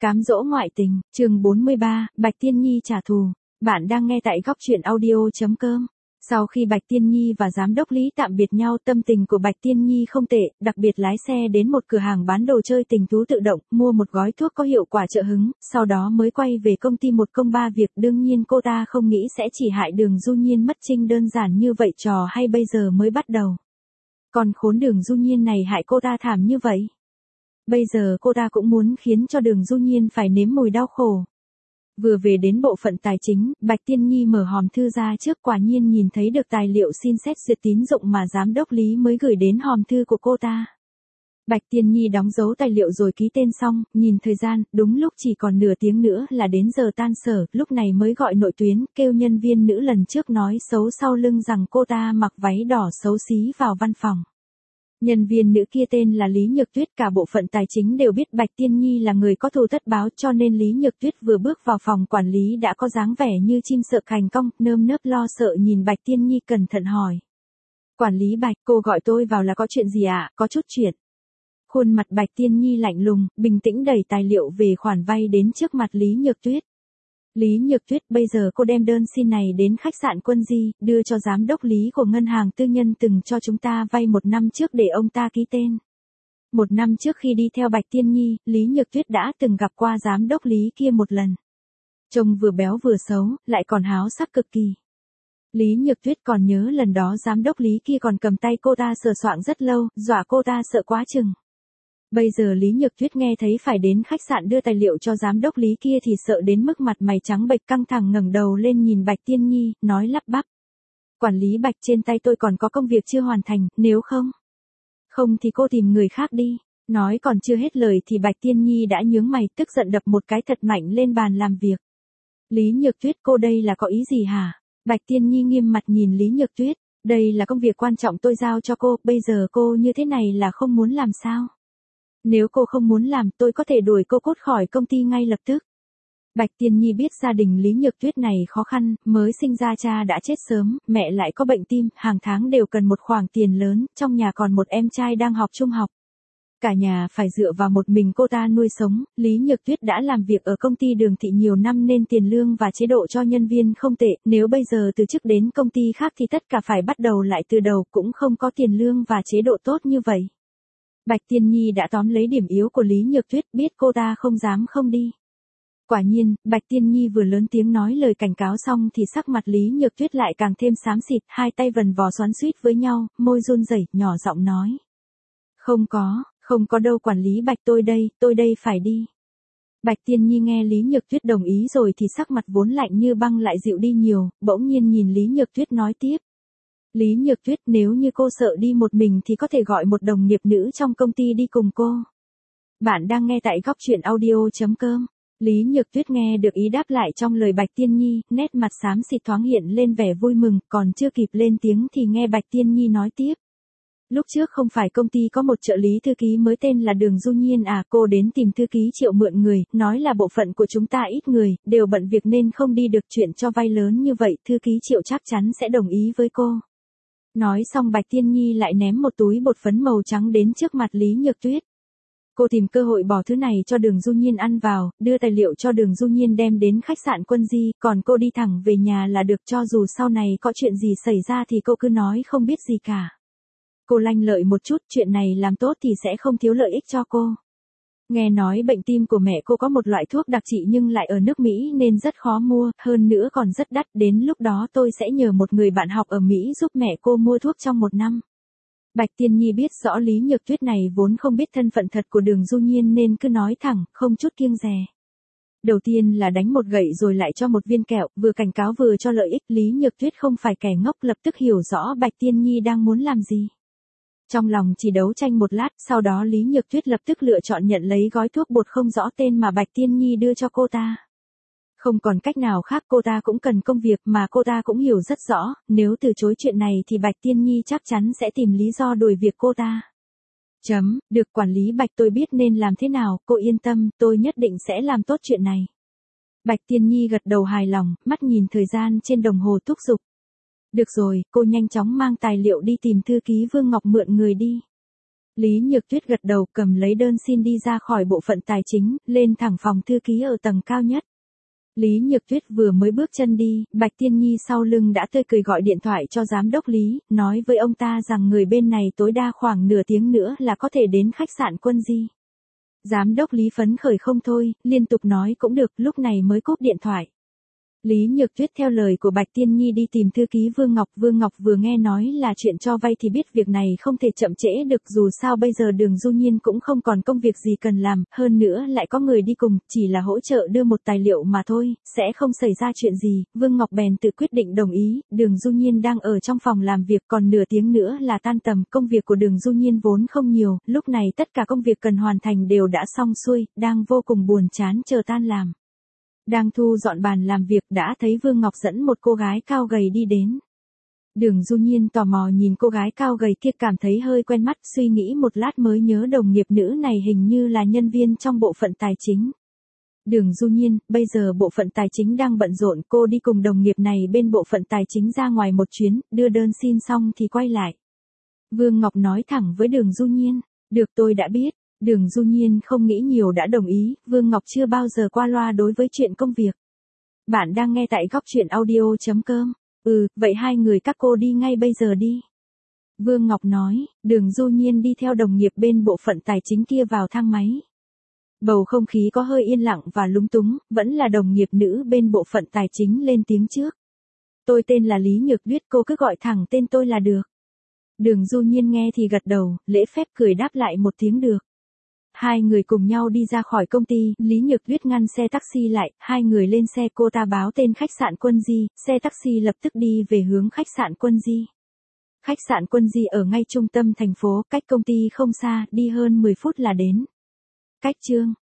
Cám dỗ ngoại tình, chương 43, Bạch Tiên Nhi trả thù. Bạn đang nghe tại góc truyện audio.com. Sau khi Bạch Tiên Nhi và giám đốc Lý tạm biệt nhau, tâm tình của Bạch Tiên Nhi không tệ, đặc biệt lái xe đến một cửa hàng bán đồ chơi tình thú tự động, mua một gói thuốc có hiệu quả trợ hứng, sau đó mới quay về công ty một công ba việc. Đương nhiên cô ta không nghĩ sẽ chỉ hại Đường Du Nhiên mất trinh đơn giản như vậy, trò hay bây giờ mới bắt đầu. Còn khốn Đường Du Nhiên này hại cô ta thảm như vậy. Bây giờ cô ta cũng muốn khiến cho Đường Du Nhiên phải nếm mùi đau khổ. Vừa về đến bộ phận tài chính, Bạch Tiên Nhi mở hòm thư ra trước, quả nhiên nhìn thấy được tài liệu xin xét duyệt tín dụng mà giám đốc Lý mới gửi đến hòm thư của cô ta. Bạch Tiên Nhi đóng dấu tài liệu rồi ký tên xong, nhìn thời gian, đúng lúc chỉ còn nửa tiếng nữa là đến giờ tan sở, lúc này mới gọi nội tuyến, kêu nhân viên nữ lần trước nói xấu sau lưng rằng cô ta mặc váy đỏ xấu xí vào văn phòng. Nhân viên nữ kia tên là Lý Nhược Tuyết, cả bộ phận tài chính đều biết Bạch Tiên Nhi là người có thù tất báo, cho nên Lý Nhược Tuyết vừa bước vào phòng quản lý đã có dáng vẻ như chim sợ cành cong, nơm nớp lo sợ nhìn Bạch Tiên Nhi cẩn thận hỏi. Quản lý Bạch, cô gọi tôi vào là có chuyện gì ạ? Có chút chuyện. Khuôn mặt Bạch Tiên Nhi lạnh lùng, bình tĩnh đẩy tài liệu về khoản vay đến trước mặt Lý Nhược Tuyết. Lý Nhược Tuyết, bây giờ cô đem đơn xin này đến khách sạn Quân Di, đưa cho giám đốc Lý của ngân hàng tư nhân từng cho chúng ta vay 1 năm trước để ông ta ký tên. 1 năm trước khi đi theo Bạch Tiên Nhi, Lý Nhược Tuyết đã từng gặp qua giám đốc Lý kia một lần. Trông vừa béo vừa xấu, lại còn háo sắc cực kỳ. Lý Nhược Tuyết còn nhớ lần đó giám đốc Lý kia còn cầm tay cô ta sờ soạng rất lâu, dọa cô ta sợ quá chừng. Bây giờ Lý Nhược Tuyết nghe thấy phải đến khách sạn đưa tài liệu cho giám đốc Lý kia thì sợ đến mức mặt mày trắng bệch, căng thẳng ngẩng đầu lên nhìn Bạch Tiên Nhi, nói lắp bắp. Quản lý Bạch, trên tay tôi còn có công việc chưa hoàn thành, nếu không thì cô tìm người khác đi. Nói còn chưa hết lời thì Bạch Tiên Nhi đã nhướng mày, tức giận đập một cái thật mạnh lên bàn làm việc. Lý Nhược Tuyết, cô đây là có ý gì hả? Bạch Tiên Nhi nghiêm mặt nhìn Lý Nhược Tuyết, đây là công việc quan trọng tôi giao cho cô, bây giờ cô như thế này là không muốn làm sao? Nếu cô không muốn làm, tôi có thể đuổi cô cút khỏi công ty ngay lập tức. Bạch Tiên Nhi biết gia đình Lý Nhược Tuyết này khó khăn, mới sinh ra cha đã chết sớm, mẹ lại có bệnh tim, hàng tháng đều cần một khoản tiền lớn, trong nhà còn một em trai đang học trung học. Cả nhà phải dựa vào một mình cô ta nuôi sống. Lý Nhược Tuyết đã làm việc ở công ty Đường Thị nhiều năm nên tiền lương và chế độ cho nhân viên không tệ, nếu bây giờ từ chức đến công ty khác thì tất cả phải bắt đầu lại từ đầu, cũng không có tiền lương và chế độ tốt như vậy. Bạch Tiên Nhi đã tóm lấy điểm yếu của Lý Nhược Tuyết, biết cô ta không dám không đi. Quả nhiên, Bạch Tiên Nhi vừa lớn tiếng nói lời cảnh cáo xong thì sắc mặt Lý Nhược Tuyết lại càng thêm xám xịt, hai tay vần vò xoắn xuýt với nhau, môi run rẩy, nhỏ giọng nói. Không có đâu quản lý Bạch, tôi đây phải đi. Bạch Tiên Nhi nghe Lý Nhược Tuyết đồng ý rồi thì sắc mặt vốn lạnh như băng lại dịu đi nhiều, bỗng nhiên nhìn Lý Nhược Tuyết nói tiếp. Lý Nhược Tuyết, nếu như cô sợ đi một mình thì có thể gọi một đồng nghiệp nữ trong công ty đi cùng cô. Bạn đang nghe tại góc truyện audio.com. Lý Nhược Tuyết nghe được ý đáp lại trong lời Bạch Tiên Nhi, nét mặt xám xịt thoáng hiện lên vẻ vui mừng, còn chưa kịp lên tiếng thì nghe Bạch Tiên Nhi nói tiếp. Lúc trước không phải công ty có một trợ lý thư ký mới tên là Đường Du Nhiên à, cô đến tìm thư ký Triệu mượn người, nói là bộ phận của chúng ta ít người, đều bận việc nên không đi được, chuyện cho vay lớn như vậy, thư ký Triệu chắc chắn sẽ đồng ý với cô. Nói xong Bạch Tiên Nhi lại ném một túi bột phấn màu trắng đến trước mặt Lý Nhược Tuyết. Cô tìm cơ hội bỏ thứ này cho Đường Du Nhiên ăn vào, đưa tài liệu cho Đường Du Nhiên đem đến khách sạn Quân Di, còn cô đi thẳng về nhà là được, cho dù sau này có chuyện gì xảy ra thì cô cứ nói không biết gì cả. Cô lanh lợi một chút, chuyện này làm tốt thì sẽ không thiếu lợi ích cho cô. Nghe nói bệnh tim của mẹ cô có một loại thuốc đặc trị nhưng lại ở nước Mỹ nên rất khó mua, hơn nữa còn rất đắt, đến lúc đó tôi sẽ nhờ một người bạn học ở Mỹ giúp mẹ cô mua thuốc trong 1 năm. Bạch Tiên Nhi biết rõ Lý Nhược Tuyết này vốn không biết thân phận thật của Đường Du Nhiên nên cứ nói thẳng, không chút kiêng dè. Đầu tiên là đánh một gậy rồi lại cho một viên kẹo, vừa cảnh cáo vừa cho lợi ích. Lý Nhược Tuyết không phải kẻ ngốc, lập tức hiểu rõ Bạch Tiên Nhi đang muốn làm gì. Trong lòng chỉ đấu tranh một lát, sau đó Lý Nhược Tuyết lập tức lựa chọn nhận lấy gói thuốc bột không rõ tên mà Bạch Tiên Nhi đưa cho cô ta. Không còn cách nào khác, cô ta cũng cần công việc mà cô ta cũng hiểu rất rõ, nếu từ chối chuyện này thì Bạch Tiên Nhi chắc chắn sẽ tìm lý do đuổi việc cô ta. Được quản lý Bạch, tôi biết nên làm thế nào, cô yên tâm, tôi nhất định sẽ làm tốt chuyện này. Bạch Tiên Nhi gật đầu hài lòng, mắt nhìn thời gian trên đồng hồ thúc giục. Được rồi, cô nhanh chóng mang tài liệu đi tìm thư ký Vương Ngọc mượn người đi. Lý Nhược Tuyết gật đầu cầm lấy đơn xin đi ra khỏi bộ phận tài chính, lên thẳng phòng thư ký ở tầng cao nhất. Lý Nhược Tuyết vừa mới bước chân đi, Bạch Tiên Nhi sau lưng đã tươi cười gọi điện thoại cho giám đốc Lý, nói với ông ta rằng người bên này tối đa khoảng nửa tiếng nữa là có thể đến khách sạn Quân Di. Giám đốc Lý phấn khởi không thôi, liên tục nói cũng được, lúc này mới cúp điện thoại. Lý Nhược Tuyết theo lời của Bạch Tiên Nhi đi tìm thư ký Vương Ngọc vừa nghe nói là chuyện cho vay thì biết việc này không thể chậm trễ được, dù sao bây giờ Đường Du Nhiên cũng không còn công việc gì cần làm, hơn nữa lại có người đi cùng, chỉ là hỗ trợ đưa một tài liệu mà thôi, sẽ không xảy ra chuyện gì. Vương Ngọc bèn tự quyết định đồng ý. Đường Du Nhiên đang ở trong phòng làm việc, còn nửa tiếng nữa là tan tầm, công việc của Đường Du Nhiên vốn không nhiều, lúc này tất cả công việc cần hoàn thành đều đã xong xuôi, đang vô cùng buồn chán chờ tan làm. Đang thu dọn bàn làm việc đã thấy Vương Ngọc dẫn một cô gái cao gầy đi đến. Đường Du Nhiên tò mò nhìn cô gái cao gầy kia, cảm thấy hơi quen mắt, suy nghĩ một lát mới nhớ đồng nghiệp nữ này hình như là nhân viên trong bộ phận tài chính. Đường Du Nhiên, bây giờ bộ phận tài chính đang bận rộn, cô đi cùng đồng nghiệp này bên bộ phận tài chính ra ngoài một chuyến, đưa đơn xin xong thì quay lại. Vương Ngọc nói thẳng với Đường Du Nhiên, được tôi đã biết. Đường Du Nhiên không nghĩ nhiều đã đồng ý, Vương Ngọc chưa bao giờ qua loa đối với chuyện công việc. Bạn đang nghe tại góc truyện audio.com. Vậy hai người các cô đi ngay bây giờ đi. Vương Ngọc nói, Đường Du Nhiên đi theo đồng nghiệp bên bộ phận tài chính kia vào thang máy. Bầu không khí có hơi yên lặng và lúng túng, vẫn là đồng nghiệp nữ bên bộ phận tài chính lên tiếng trước. Tôi tên là Lý Nhược Tuyết, cô cứ gọi thẳng tên tôi là được. Đường Du Nhiên nghe thì gật đầu, lễ phép cười đáp lại một tiếng được. Hai người cùng nhau đi ra khỏi công ty, Lý Nhược Tuyết ngăn xe taxi lại, hai người lên xe, cô ta báo tên khách sạn Quân Di, xe taxi lập tức đi về hướng khách sạn Quân Di. Khách sạn Quân Di ở ngay trung tâm thành phố, cách công ty không xa, đi hơn 10 phút là đến. Cách chương